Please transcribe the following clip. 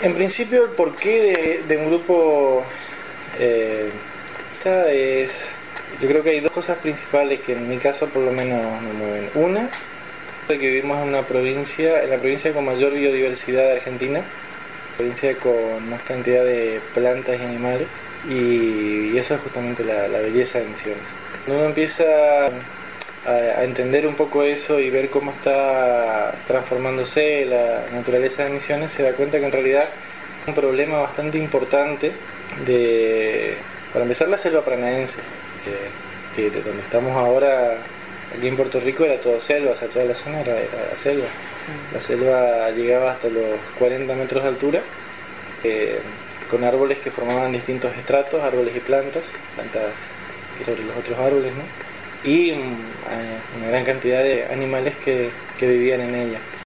En principio, el porqué de un grupo esta es... Yo creo que hay dos cosas principales que en mi caso por lo menos me mueven. Una, que vivimos en la provincia con mayor biodiversidad de Argentina, provincia con más cantidad de plantas y animales, y eso es justamente la belleza de Misiones. Cuando uno empieza a entender un poco eso y ver cómo está transformándose la naturaleza de Misiones, se da cuenta que en realidad es un problema bastante importante de, para empezar, la selva paranaense, que de donde estamos ahora, aquí en Puerto Rico, era todo selva, o sea, toda la zona era selva. La selva llegaba hasta los 40 metros de altura, con árboles que formaban distintos estratos, árboles y plantas sobre los otros árboles, ¿no? Y una gran cantidad de animales que vivían en ella.